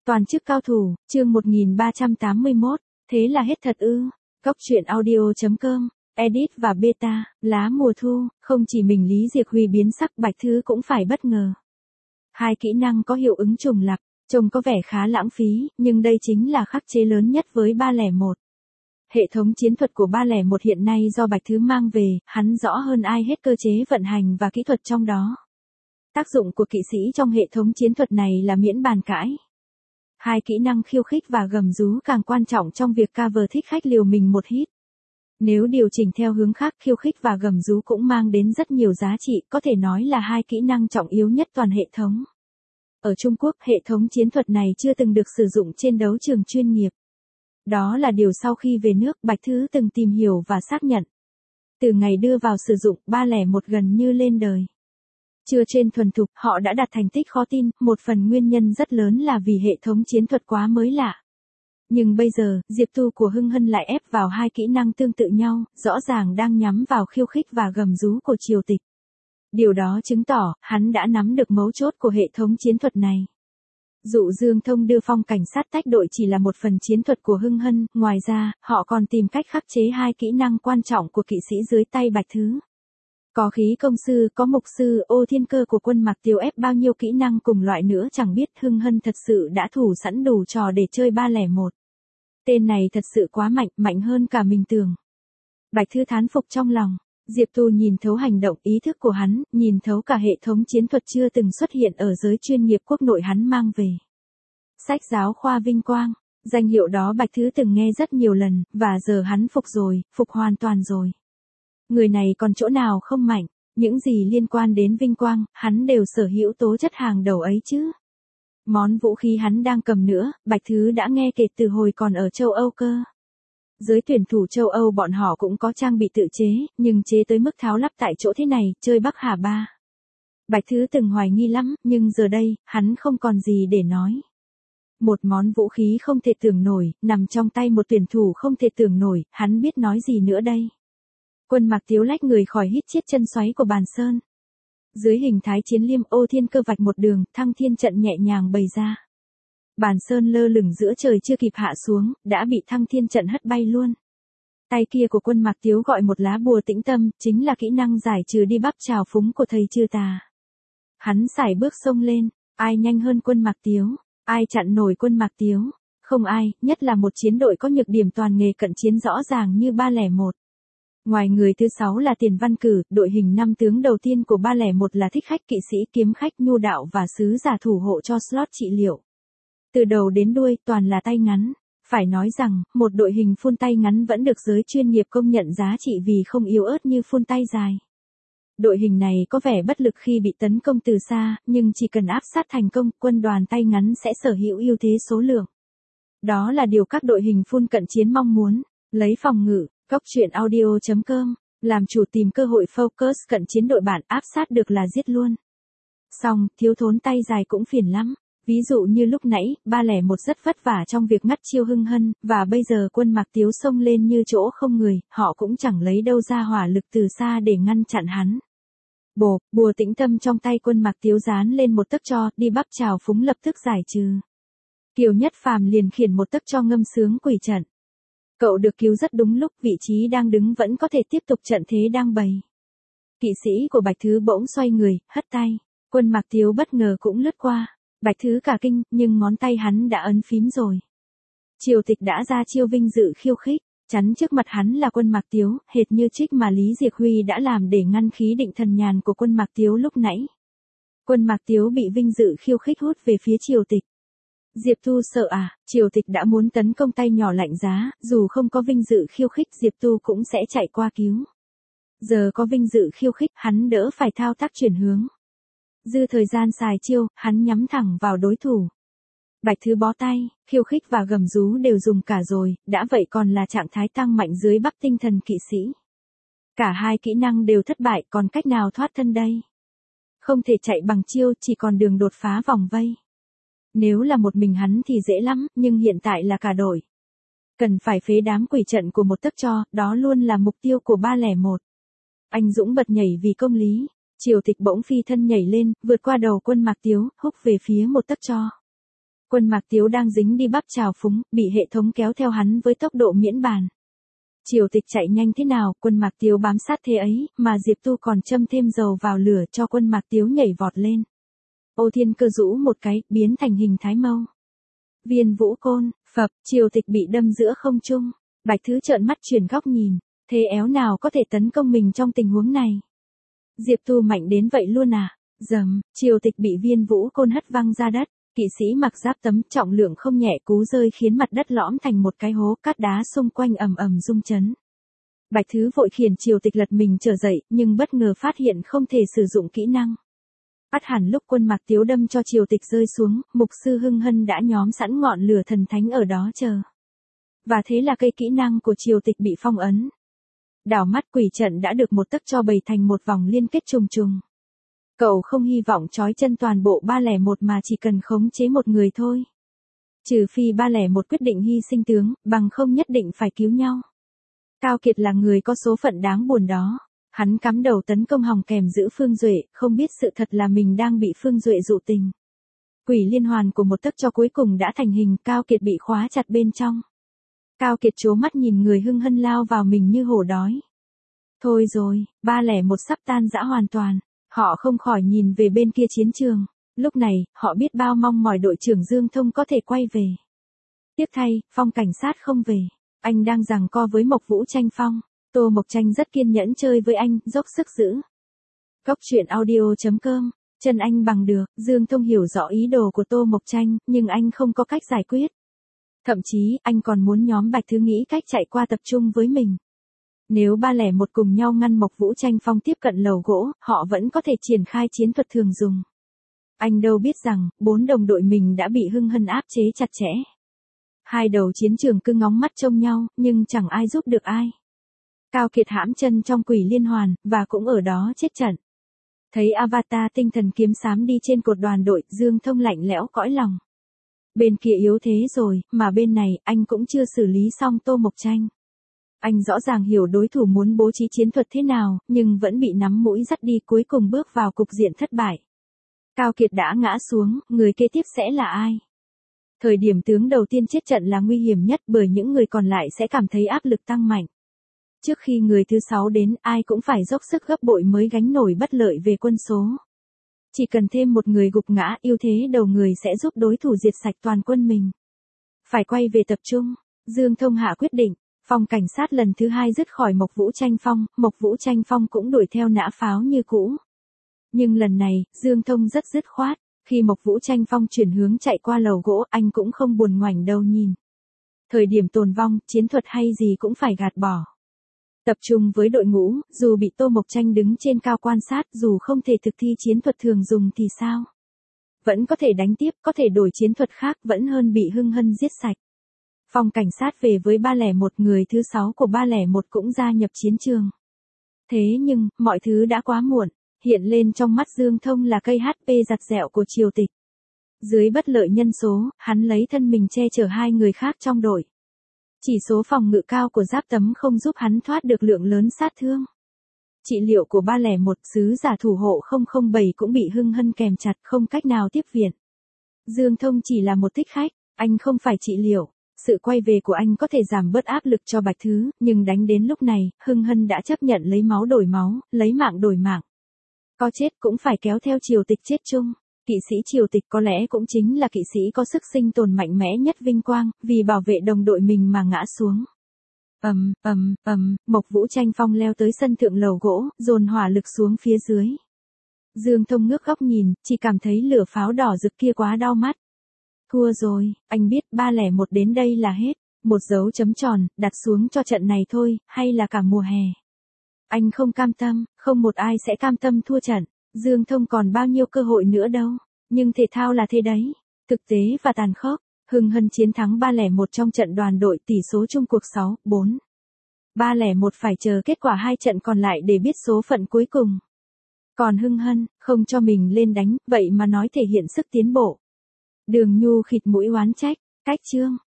Toàn chức cao thủ, chương 1381, thế là hết thật ư? Góc truyện audio.com, edit và beta, lá mùa thu, không chỉ mình Lý Diệc Huy biến sắc, Bạch Thứ cũng phải bất ngờ. Hai kỹ năng có hiệu ứng trùng lặp, trông có vẻ khá lãng phí, nhưng đây chính là khắc chế lớn nhất với 301. Hệ thống chiến thuật của 301 hiện nay do Bạch Thứ mang về, hắn rõ hơn ai hết cơ chế vận hành và kỹ thuật trong đó. Tác dụng của kỵ sĩ trong hệ thống chiến thuật này là miễn bàn cãi. Hai kỹ năng khiêu khích và gầm rú càng quan trọng trong việc cover thích khách liều mình một hit. Nếu điều chỉnh theo hướng khác, khiêu khích và gầm rú cũng mang đến rất nhiều giá trị, có thể nói là hai kỹ năng trọng yếu nhất toàn hệ thống. Ở Trung Quốc, hệ thống chiến thuật này chưa từng được sử dụng trên đấu trường chuyên nghiệp. Đó là điều sau khi về nước, Bạch Thứ từng tìm hiểu và xác nhận. Từ ngày đưa vào sử dụng, 301 gần như lên đời. Chưa trên thuần thục, họ đã đạt thành tích khó tin, một phần nguyên nhân rất lớn là vì hệ thống chiến thuật quá mới lạ. Nhưng bây giờ, Diệp Tu của Hưng Hân lại ép vào hai kỹ năng tương tự nhau, rõ ràng đang nhắm vào khiêu khích và gầm rú của Triều Tịch. Điều đó chứng tỏ, hắn đã nắm được mấu chốt của hệ thống chiến thuật này. Dụ Dương Thông đưa Phong cảnh sát tách đội chỉ là một phần chiến thuật của Hưng Hân, ngoài ra, họ còn tìm cách khắc chế hai kỹ năng quan trọng của kỵ sĩ dưới tay Bạch Thứ. Có khí công sư, có mục sư, ô thiên cơ của quân Mạc Tiếu ép bao nhiêu kỹ năng cùng loại nữa chẳng biết, Hưng Hân thật sự đã thủ sẵn đủ trò để chơi 301. Tên này thật sự quá mạnh, mạnh hơn cả mình tưởng. Bạch Thứ thán phục trong lòng. Diệp Tu nhìn thấu hành động, ý thức của hắn, nhìn thấu cả hệ thống chiến thuật chưa từng xuất hiện ở giới chuyên nghiệp quốc nội hắn mang về. Sách giáo khoa vinh quang, danh hiệu đó Bạch Thứ từng nghe rất nhiều lần, và giờ hắn phục rồi, phục hoàn toàn rồi. Người này còn chỗ nào không mạnh, những gì liên quan đến vinh quang, hắn đều sở hữu tố chất hàng đầu ấy chứ. Món vũ khí hắn đang cầm nữa, Bạch Thứ đã nghe kể từ hồi còn ở châu Âu cơ. Giới tuyển thủ châu Âu bọn họ cũng có trang bị tự chế, nhưng chế tới mức tháo lắp tại chỗ thế này, chơi Bắc Hà Ba. Bạch Thứ từng hoài nghi lắm, nhưng giờ đây, hắn không còn gì để nói. Một món vũ khí không thể tưởng nổi, nằm trong tay một tuyển thủ không thể tưởng nổi, hắn biết nói gì nữa đây. Quân Mạc Tiếu lách người khỏi hít chiết chân xoáy của Bàn Sơn. Dưới hình thái chiến liêm, ô thiên cơ vạch một đường, thăng thiên trận nhẹ nhàng bày ra. Bàn Sơn lơ lửng giữa trời chưa kịp hạ xuống, đã bị thăng thiên trận hất bay luôn. Tay kia của quân Mạc Tiếu gọi một lá bùa tĩnh tâm, chính là kỹ năng giải trừ đi bắp trào phúng của thầy Chư Tà. Hắn sải bước xông lên, ai nhanh hơn quân Mạc Tiếu, ai chặn nổi quân Mạc Tiếu, không ai, nhất là một chiến đội có nhược điểm toàn nghề cận chiến rõ ràng như 301. Ngoài người thứ 6 là Tiền Văn Cử, đội hình 5 tướng đầu tiên của 301 là thích khách, kỵ sĩ, kiếm khách, nhu đạo và sứ giả thủ hộ cho slot trị liệu. Từ đầu đến đuôi, toàn là tay ngắn. Phải nói rằng, một đội hình full tay ngắn vẫn được giới chuyên nghiệp công nhận giá trị vì không yếu ớt như full tay dài. Đội hình này có vẻ bất lực khi bị tấn công từ xa, nhưng chỉ cần áp sát thành công, quân đoàn tay ngắn sẽ sở hữu ưu thế số lượng. Đó là điều các đội hình full cận chiến mong muốn. Lấy phòng ngự, góc truyện audio.com, làm chủ tìm cơ hội focus cận chiến đội bạn, áp sát được là giết luôn. Xong, thiếu thốn tay dài cũng phiền lắm. Ví dụ như lúc nãy, 301 rất vất vả trong việc ngắt chiêu Hưng Hân, và bây giờ quân Mạc Tiếu xông lên như chỗ không người, họ cũng chẳng lấy đâu ra hỏa lực từ xa để ngăn chặn hắn. Bùa tĩnh tâm trong tay quân Mạc Tiếu dán lên một tấc cho, đi bắp trào phúng lập tức giải trừ. Kiều Nhất Phàm liền khiển một tấc cho ngâm sướng quỷ trận. Cậu được cứu rất đúng lúc, vị trí đang đứng vẫn có thể tiếp tục trận thế đang bày. Kỵ sĩ của Bạch Thứ bỗng xoay người, hất tay, quân Mạc Tiếu bất ngờ cũng lướt qua. Bạch Thứ cả kinh, nhưng ngón tay hắn đã ấn phím rồi. Triều Tịch đã ra chiêu vinh dự khiêu khích, chắn trước mặt hắn là quân Mạc Tiếu, hệt như trích mà Lý Diệc Huy đã làm để ngăn khí định thần nhàn của quân Mạc Tiếu lúc nãy. Quân Mạc Tiếu bị vinh dự khiêu khích hút về phía Triều Tịch. Diệp Tu sợ à, Triều Tịch đã muốn tấn công tay nhỏ lạnh giá, dù không có vinh dự khiêu khích Diệp Tu cũng sẽ chạy qua cứu. Giờ có vinh dự khiêu khích, hắn đỡ phải thao tác chuyển hướng. Dư thời gian xài chiêu, hắn nhắm thẳng vào đối thủ. Bạch Thứ bó tay, khiêu khích và gầm rú đều dùng cả rồi, đã vậy còn là trạng thái tăng mạnh dưới bắp tinh thần kỵ sĩ. Cả hai kỹ năng đều thất bại, còn cách nào thoát thân đây? Không thể chạy bằng chiêu, chỉ còn đường đột phá vòng vây. Nếu là một mình hắn thì dễ lắm, nhưng hiện tại là cả đội. Cần phải phế đám quỷ trận của một tấc cho, đó luôn là mục tiêu của 301. Anh Dũng bật nhảy vì công lý. Triều Tịch bỗng phi thân nhảy lên, vượt qua đầu quân Mạc Tiếu, húc về phía một tấc cho. Quân Mạc Tiếu đang dính đi bắp trào phúng, bị hệ thống kéo theo hắn với tốc độ miễn bàn. Triều Tịch chạy nhanh thế nào, Quân Mạc Tiếu bám sát thế ấy, mà Diệp Tu còn châm thêm dầu vào lửa cho Quân Mạc Tiếu nhảy vọt lên. Ô Thiên Cơ rũ một cái, biến thành hình thái mâu. Viên vũ côn, phập, Triều Tịch bị đâm giữa không trung. Bạch Thứ trợn mắt chuyển góc nhìn, thế éo nào có thể tấn công mình trong tình huống này. Diệp Tu mạnh đến vậy luôn à? Dầm, Triều Tịch bị viên vũ côn hất văng ra đất. Kỵ sĩ mặc giáp tấm trọng lượng không nhẹ cú rơi khiến mặt đất lõm thành một cái hố, cát đá xung quanh ầm ầm rung chấn. Bạch Thứ vội khiển Triều Tịch lật mình trở dậy, nhưng bất ngờ phát hiện không thể sử dụng kỹ năng. Ắt hẳn lúc Quân Mạc Tiếu đâm cho Triều Tịch rơi xuống, mục sư Hưng Hân đã nhóm sẵn ngọn lửa thần thánh ở đó chờ. Và thế là cây kỹ năng của Triều Tịch bị phong ấn. Đảo mắt quỷ trận đã được một tấc cho bày thành một vòng liên kết trùng trùng. Cậu không hy vọng trói chân toàn bộ 301 mà chỉ cần khống chế một người thôi. Trừ phi 301 quyết định hy sinh tướng, bằng không nhất định phải cứu nhau. Cao Kiệt là người có số phận đáng buồn đó. Hắn cắm đầu tấn công hòng kèm giữ Phương Duệ, không biết sự thật là mình đang bị Phương Duệ dụ tình. Quỷ liên hoàn của một tấc cho cuối cùng đã thành hình, Cao Kiệt bị khóa chặt bên trong. Cao Kiệt trố mắt nhìn người Hưng Hân lao vào mình như hổ đói. Thôi rồi, 301 sắp tan rã hoàn toàn. Họ không khỏi nhìn về bên kia chiến trường. Lúc này, họ biết bao mong mỏi đội trưởng Dương Thông có thể quay về. Tiếc thay, Phong cảnh sát không về. Anh đang giằng co với Mộc Vũ Tranh Phong. Tô Mộc Tranh rất kiên nhẫn chơi với anh, dốc sức giữ. Góc truyện audio.com. Chân anh bằng được, Dương Thông hiểu rõ ý đồ của Tô Mộc Tranh, nhưng anh không có cách giải quyết. Thậm chí, anh còn muốn nhóm Bạch Thứ nghĩ cách chạy qua tập trung với mình. Nếu 301 cùng nhau ngăn Mộc Vũ Tranh Phong tiếp cận lầu gỗ, họ vẫn có thể triển khai chiến thuật thường dùng. Anh đâu biết rằng, 4 đồng đội mình đã bị Hưng Hân áp chế chặt chẽ. Hai đầu chiến trường cứ ngóng mắt trông nhau, nhưng chẳng ai giúp được ai. Cao Kiệt hãm chân trong quỷ liên hoàn, và cũng ở đó chết trận. Thấy avatar tinh thần kiếm xám đi trên cột đoàn đội, Dương Thông lạnh lẽo cõi lòng. Bên kia yếu thế rồi, mà bên này, anh cũng chưa xử lý xong Tô Mộc Tranh. Anh rõ ràng hiểu đối thủ muốn bố trí chiến thuật thế nào, nhưng vẫn bị nắm mũi dắt đi, cuối cùng bước vào cục diện thất bại. Cao Kiệt đã ngã xuống, người kế tiếp sẽ là ai? Thời điểm tướng đầu tiên chết trận là nguy hiểm nhất, bởi những người còn lại sẽ cảm thấy áp lực tăng mạnh. Trước khi người thứ 6 đến, ai cũng phải dốc sức gấp bội mới gánh nổi bất lợi về quân số. Chỉ cần thêm một người gục ngã, ưu thế đầu người sẽ giúp đối thủ diệt sạch toàn quân mình. Phải quay về tập trung. Dương Thông hạ quyết định. Phòng cảnh sát lần thứ 2 dứt khỏi Mộc Vũ Tranh Phong, Mộc Vũ Tranh Phong cũng đuổi theo nã pháo như cũ. Nhưng lần này, Dương Thông rất dứt khoát. Khi Mộc Vũ Tranh Phong chuyển hướng chạy qua lầu gỗ, anh cũng không buồn ngoảnh đầu nhìn. Thời điểm tồn vong, chiến thuật hay gì cũng phải gạt bỏ. Tập trung với đội ngũ, dù bị Tô Mộc Tranh đứng trên cao quan sát, dù không thể thực thi chiến thuật thường dùng thì sao? Vẫn có thể đánh tiếp, có thể đổi chiến thuật khác, vẫn hơn bị Hưng Hân giết sạch. Phòng cảnh sát về với 301, người thứ 6 của 301 cũng gia nhập chiến trường. Thế nhưng, mọi thứ đã quá muộn, hiện lên trong mắt Dương Thông là cây HP giặt dẹo của Triều Tịch. Dưới bất lợi nhân số, hắn lấy thân mình che chở hai người khác trong đội. Chỉ số phòng ngự cao của giáp tấm không giúp hắn thoát được lượng lớn sát thương. Trị liệu của 301 sứ giả thủ hộ 007 cũng bị Hưng Hân kèm chặt, không cách nào tiếp viện. Dương Thông chỉ là một thích khách, anh không phải trị liệu. Sự quay về của anh có thể giảm bớt áp lực cho Bạch Thứ, nhưng đánh đến lúc này, Hưng Hân đã chấp nhận lấy máu đổi máu, lấy mạng đổi mạng. Có chết cũng phải kéo theo Triều Tịch chết chung. Kỵ sĩ Triều Tịch có lẽ cũng chính là kỵ sĩ có sức sinh tồn mạnh mẽ nhất vinh quang, vì bảo vệ đồng đội mình mà ngã xuống. Mộc Vũ Tranh Phong leo tới sân thượng lầu gỗ, dồn hỏa lực xuống phía dưới. Dương Thông ngước góc nhìn, chỉ cảm thấy lửa pháo đỏ rực kia quá đau mắt. Thua rồi, anh biết 301 đến đây là hết. Một dấu chấm tròn, đặt xuống cho trận này thôi, hay là cả mùa hè. Anh không cam tâm, không một ai sẽ cam tâm thua trận. Dương Thông còn bao nhiêu cơ hội nữa đâu. Nhưng thể thao là thế đấy. Thực tế và tàn khốc. Hưng Hân chiến thắng 301 trong trận đoàn đội, tỷ số chung cuộc 6-4. 301 phải chờ kết quả 2 trận còn lại để biết số phận cuối cùng. Còn Hưng Hân, không cho mình lên đánh, vậy mà nói thể hiện sức tiến bộ. Đường Nhu khịt mũi oán trách, cách chương.